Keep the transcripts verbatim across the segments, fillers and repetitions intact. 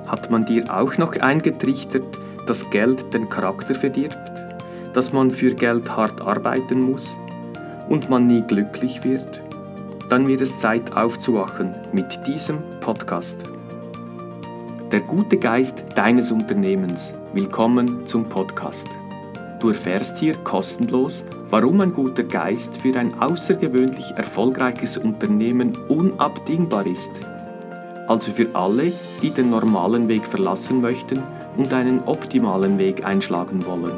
Hat man dir auch noch eingetrichtert, dass Geld den Charakter verdirbt, dass man für Geld hart arbeiten muss und man nie glücklich wird? Dann wird es Zeit aufzuwachen mit diesem Podcast. Der gute Geist deines Unternehmens. Willkommen zum Podcast. Du erfährst hier kostenlos, warum ein guter Geist für ein außergewöhnlich erfolgreiches Unternehmen unabdingbar ist. Also für alle, die den normalen Weg verlassen möchten und einen optimalen Weg einschlagen wollen.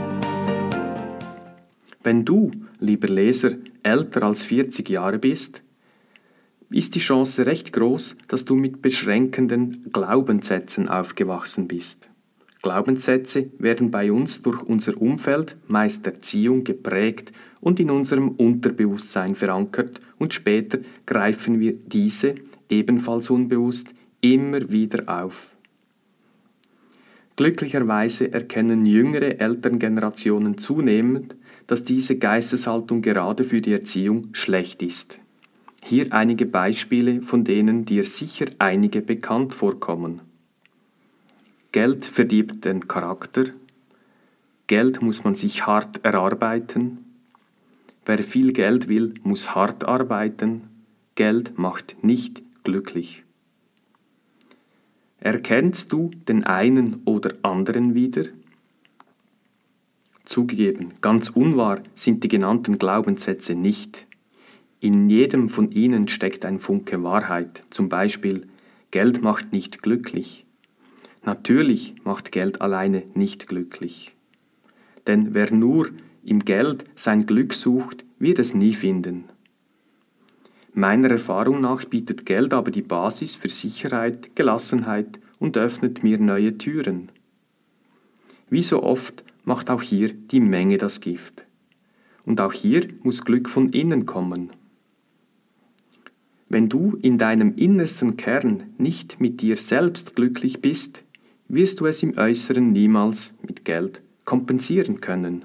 Wenn du, lieber Leser, älter als vierzig Jahre bist, ist die Chance recht groß, dass du mit beschränkenden Glaubenssätzen aufgewachsen bist. Glaubenssätze werden bei uns durch unser Umfeld, meist Erziehung, geprägt und in unserem Unterbewusstsein verankert und später greifen wir diese, ebenfalls unbewusst, immer wieder auf. Glücklicherweise erkennen jüngere Elterngenerationen zunehmend, dass diese Geisteshaltung gerade für die Erziehung schlecht ist. Hier einige Beispiele, von denen dir sicher einige bekannt vorkommen. Geld verdirbt den Charakter. Geld muss man sich hart erarbeiten. Wer viel Geld will, muss hart arbeiten. Geld macht nicht glücklich. Erkennst du den einen oder anderen wieder? Zugegeben, ganz unwahr sind die genannten Glaubenssätze nicht. In jedem von ihnen steckt ein Funke Wahrheit, zum Beispiel, Geld macht nicht glücklich. Natürlich macht Geld alleine nicht glücklich. Denn wer nur im Geld sein Glück sucht, wird es nie finden. Meiner Erfahrung nach bietet Geld aber die Basis für Sicherheit, Gelassenheit und öffnet mir neue Türen. Wie so oft macht auch hier die Menge das Gift. Und auch hier muss Glück von innen kommen. Wenn du in deinem innersten Kern nicht mit dir selbst glücklich bist, wirst du es im Äußeren niemals mit Geld kompensieren können.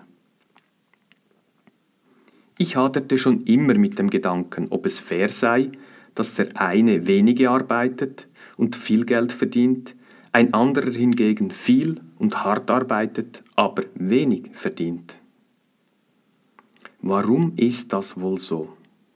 Ich haderte schon immer mit dem Gedanken, ob es fair sei, dass der eine wenige arbeitet und viel Geld verdient, ein anderer hingegen viel und hart arbeitet, aber wenig verdient. Warum ist das wohl so?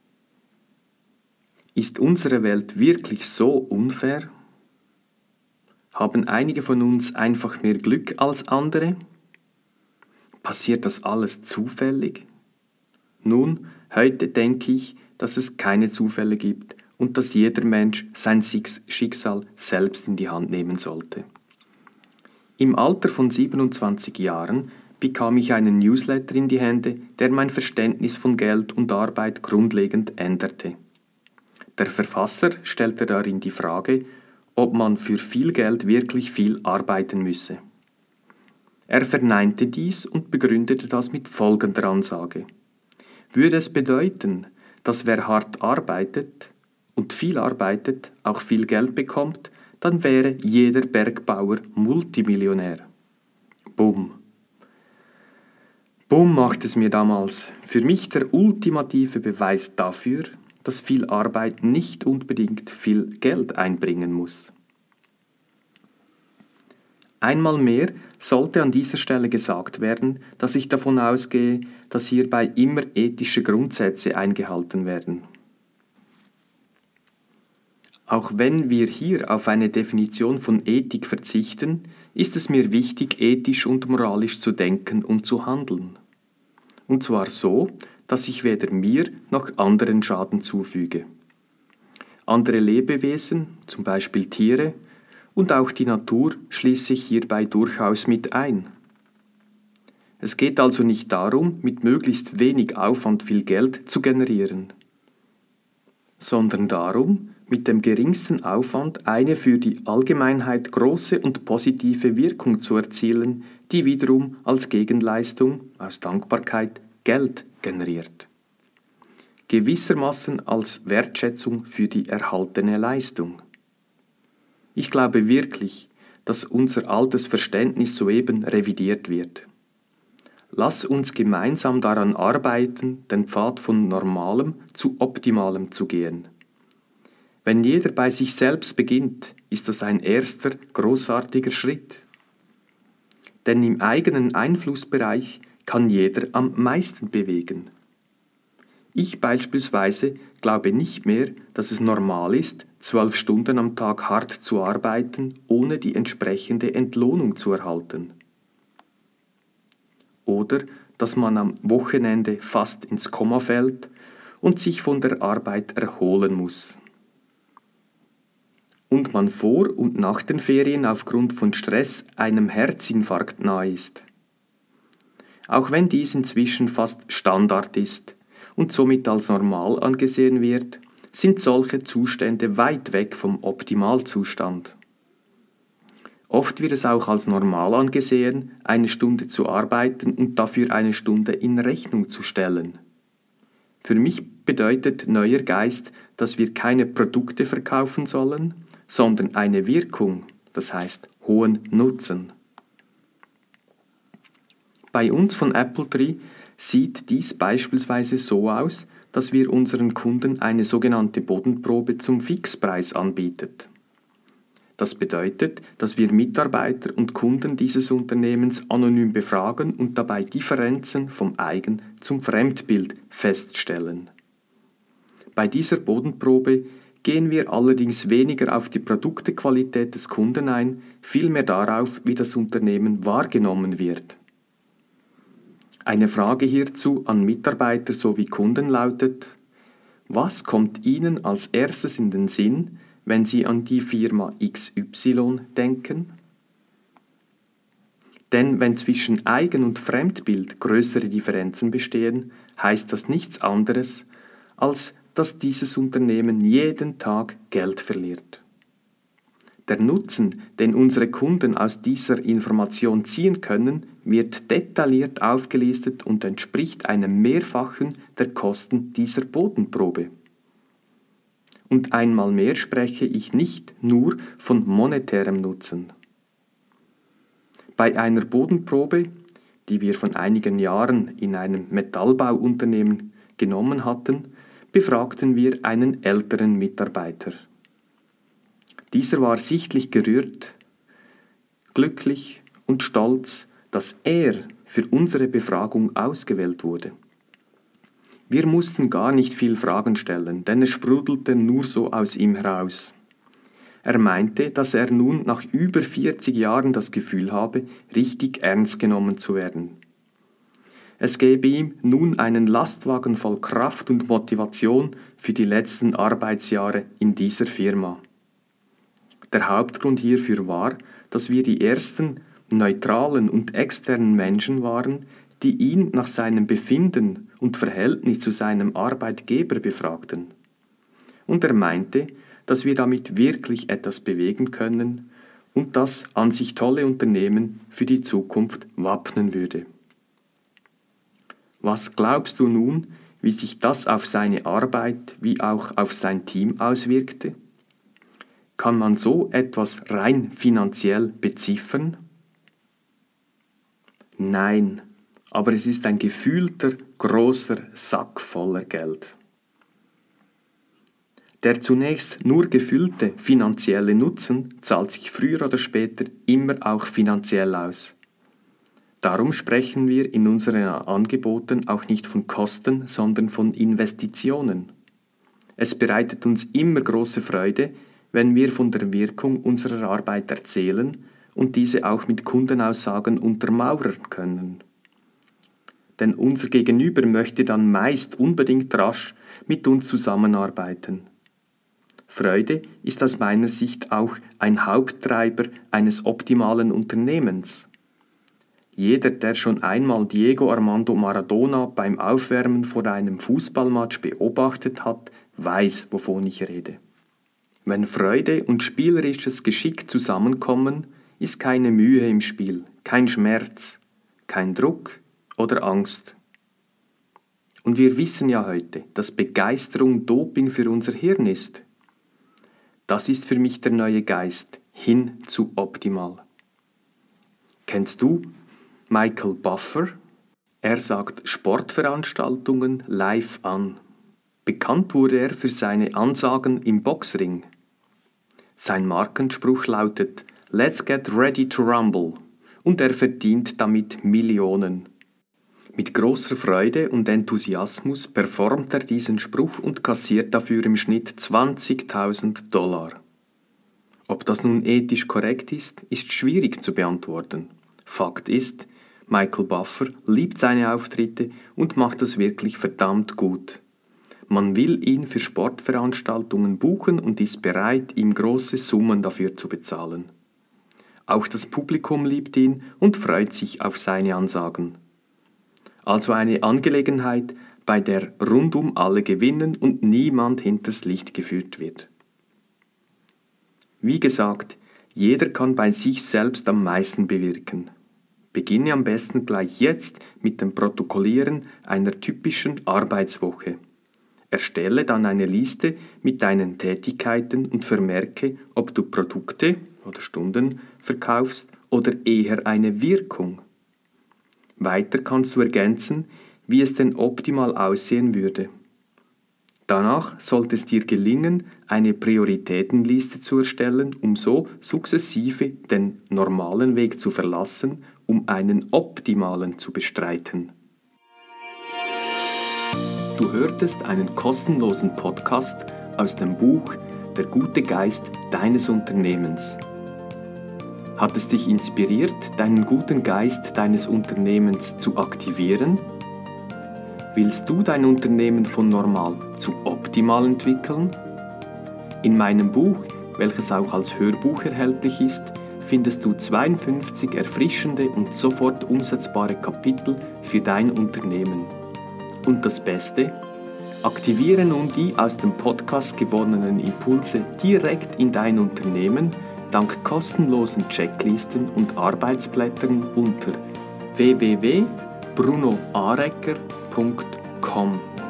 Ist unsere Welt wirklich so unfair? Haben einige von uns einfach mehr Glück als andere? Passiert das alles zufällig? Nun, heute denke ich, dass es keine Zufälle gibt und dass jeder Mensch sein Schicksal selbst in die Hand nehmen sollte. Im Alter von siebenundzwanzig Jahren bekam ich einen Newsletter in die Hände, der mein Verständnis von Geld und Arbeit grundlegend änderte. Der Verfasser stellte darin die Frage, ob man für viel Geld wirklich viel arbeiten müsse. Er verneinte dies und begründete das mit folgender Ansage. Würde es bedeuten, dass wer hart arbeitet und viel arbeitet, auch viel Geld bekommt, dann wäre jeder Bergbauer Multimillionär. Bumm. Bumm macht es mir damals. Für mich der ultimative Beweis dafür, dass viel Arbeit nicht unbedingt viel Geld einbringen muss. Einmal mehr sollte an dieser Stelle gesagt werden, dass ich davon ausgehe, dass hierbei immer ethische Grundsätze eingehalten werden. Auch wenn wir hier auf eine Definition von Ethik verzichten, ist es mir wichtig, ethisch und moralisch zu denken und zu handeln. Und zwar so, dass ich weder mir noch anderen Schaden zufüge. Andere Lebewesen, zum Beispiel Tiere, und auch die Natur schließe ich hierbei durchaus mit ein. Es geht also nicht darum, mit möglichst wenig Aufwand viel Geld zu generieren, sondern darum, mit dem geringsten Aufwand eine für die Allgemeinheit große und positive Wirkung zu erzielen, die wiederum als Gegenleistung aus Dankbarkeit Geld generiert. Gewissermaßen als Wertschätzung für die erhaltene Leistung. Ich glaube wirklich, dass unser altes Verständnis soeben revidiert wird. Lass uns gemeinsam daran arbeiten, den Pfad von Normalem zu Optimalem zu gehen. Wenn jeder bei sich selbst beginnt, ist das ein erster, großartiger Schritt. Denn im eigenen Einflussbereich kann jeder am meisten bewegen. Ich beispielsweise glaube nicht mehr, dass es normal ist, zwölf Stunden am Tag hart zu arbeiten, ohne die entsprechende Entlohnung zu erhalten. Oder dass man am Wochenende fast ins Koma fällt und sich von der Arbeit erholen muss. Und man vor und nach den Ferien aufgrund von Stress einem Herzinfarkt nahe ist. Auch wenn dies inzwischen fast Standard ist und somit als normal angesehen wird, sind solche Zustände weit weg vom Optimalzustand. Oft wird es auch als normal angesehen, eine Stunde zu arbeiten und dafür eine Stunde in Rechnung zu stellen. Für mich bedeutet neuer Geist, dass wir keine Produkte verkaufen sollen, sondern eine Wirkung, das heißt hohen Nutzen. Bei uns von Appletree sieht dies beispielsweise so aus, dass wir unseren Kunden eine sogenannte Bodenprobe zum Fixpreis anbieten. Das bedeutet, dass wir Mitarbeiter und Kunden dieses Unternehmens anonym befragen und dabei Differenzen vom Eigen- zum Fremdbild feststellen. Bei dieser Bodenprobe gehen wir allerdings weniger auf die Produktequalität des Kunden ein, vielmehr darauf, wie das Unternehmen wahrgenommen wird. Eine Frage hierzu an Mitarbeiter sowie Kunden lautet: Was kommt Ihnen als erstes in den Sinn, wenn Sie an die Firma X Y denken? Denn wenn zwischen Eigen- und Fremdbild größere Differenzen bestehen, heißt das nichts anderes, als dass dieses Unternehmen jeden Tag Geld verliert. Der Nutzen, den unsere Kunden aus dieser Information ziehen können, wird detailliert aufgelistet und entspricht einem Mehrfachen der Kosten dieser Bodenprobe. Und einmal mehr spreche ich nicht nur von monetärem Nutzen. Bei einer Bodenprobe, die wir von einigen Jahren in einem Metallbauunternehmen genommen hatten, befragten wir einen älteren Mitarbeiter. Dieser war sichtlich gerührt, glücklich und stolz, dass er für unsere Befragung ausgewählt wurde. Wir mussten gar nicht viel Fragen stellen, denn es sprudelte nur so aus ihm heraus. Er meinte, dass er nun nach über vierzig Jahren das Gefühl habe, richtig ernst genommen zu werden. Es gebe ihm nun einen Lastwagen voll Kraft und Motivation für die letzten Arbeitsjahre in dieser Firma. Der Hauptgrund hierfür war, dass wir die ersten neutralen und externen Menschen waren, die ihn nach seinem Befinden und Verhältnis zu seinem Arbeitgeber befragten. Und er meinte, dass wir damit wirklich etwas bewegen können und das an sich tolle Unternehmen für die Zukunft wappnen würde. Was glaubst du nun, wie sich das auf seine Arbeit wie auch auf sein Team auswirkte? Kann man so etwas rein finanziell beziffern? Nein, aber es ist ein gefühlter, großer Sack voller Geld. Der zunächst nur gefühlte finanzielle Nutzen zahlt sich früher oder später immer auch finanziell aus. Darum sprechen wir in unseren Angeboten auch nicht von Kosten, sondern von Investitionen. Es bereitet uns immer große Freude, wenn wir von der Wirkung unserer Arbeit erzählen und diese auch mit Kundenaussagen untermauern können. Denn unser Gegenüber möchte dann meist unbedingt rasch mit uns zusammenarbeiten. Freude ist aus meiner Sicht auch ein Haupttreiber eines optimalen Unternehmens. Jeder, der schon einmal Diego Armando Maradona beim Aufwärmen vor einem Fußballmatch beobachtet hat, weiß, wovon ich rede. Wenn Freude und spielerisches Geschick zusammenkommen, ist keine Mühe im Spiel, kein Schmerz, kein Druck oder Angst. Und wir wissen ja heute, dass Begeisterung Doping für unser Hirn ist. Das ist für mich der neue Geist, hin zu optimal. Kennst du Michael Buffer? Er sagt Sportveranstaltungen live an. Bekannt wurde er für seine Ansagen im Boxring. Sein Markenspruch lautet „Let's get ready to rumble" und er verdient damit Millionen. Mit großer Freude und Enthusiasmus performt er diesen Spruch und kassiert dafür im Schnitt zwanzigtausend Dollar. Ob das nun ethisch korrekt ist, ist schwierig zu beantworten. Fakt ist, Michael Buffer liebt seine Auftritte und macht das wirklich verdammt gut. Man will ihn für Sportveranstaltungen buchen und ist bereit, ihm große Summen dafür zu bezahlen. Auch das Publikum liebt ihn und freut sich auf seine Ansagen. Also eine Angelegenheit, bei der rundum alle gewinnen und niemand hinters Licht geführt wird. Wie gesagt, jeder kann bei sich selbst am meisten bewirken. Beginne am besten gleich jetzt mit dem Protokollieren einer typischen Arbeitswoche. Erstelle dann eine Liste mit deinen Tätigkeiten und vermerke, ob du Produkte oder Stunden verkaufst oder eher eine Wirkung. Weiter kannst du ergänzen, wie es denn optimal aussehen würde. Danach sollte es dir gelingen, eine Prioritätenliste zu erstellen, um so sukzessive den normalen Weg zu verlassen, um einen optimalen zu bestreiten. Du hörtest einen kostenlosen Podcast aus dem Buch Der gute Geist deines Unternehmens. Hat es dich inspiriert, deinen guten Geist deines Unternehmens zu aktivieren? Willst du dein Unternehmen von normal zu optimal entwickeln? In meinem Buch, welches auch als Hörbuch erhältlich ist, findest du zweiundfünfzig erfrischende und sofort umsetzbare Kapitel für dein Unternehmen. Und das Beste? Aktiviere nun die aus dem Podcast gewonnenen Impulse direkt in dein Unternehmen dank kostenlosen Checklisten und Arbeitsblättern unter w w w punkt bruno arecker punkt com.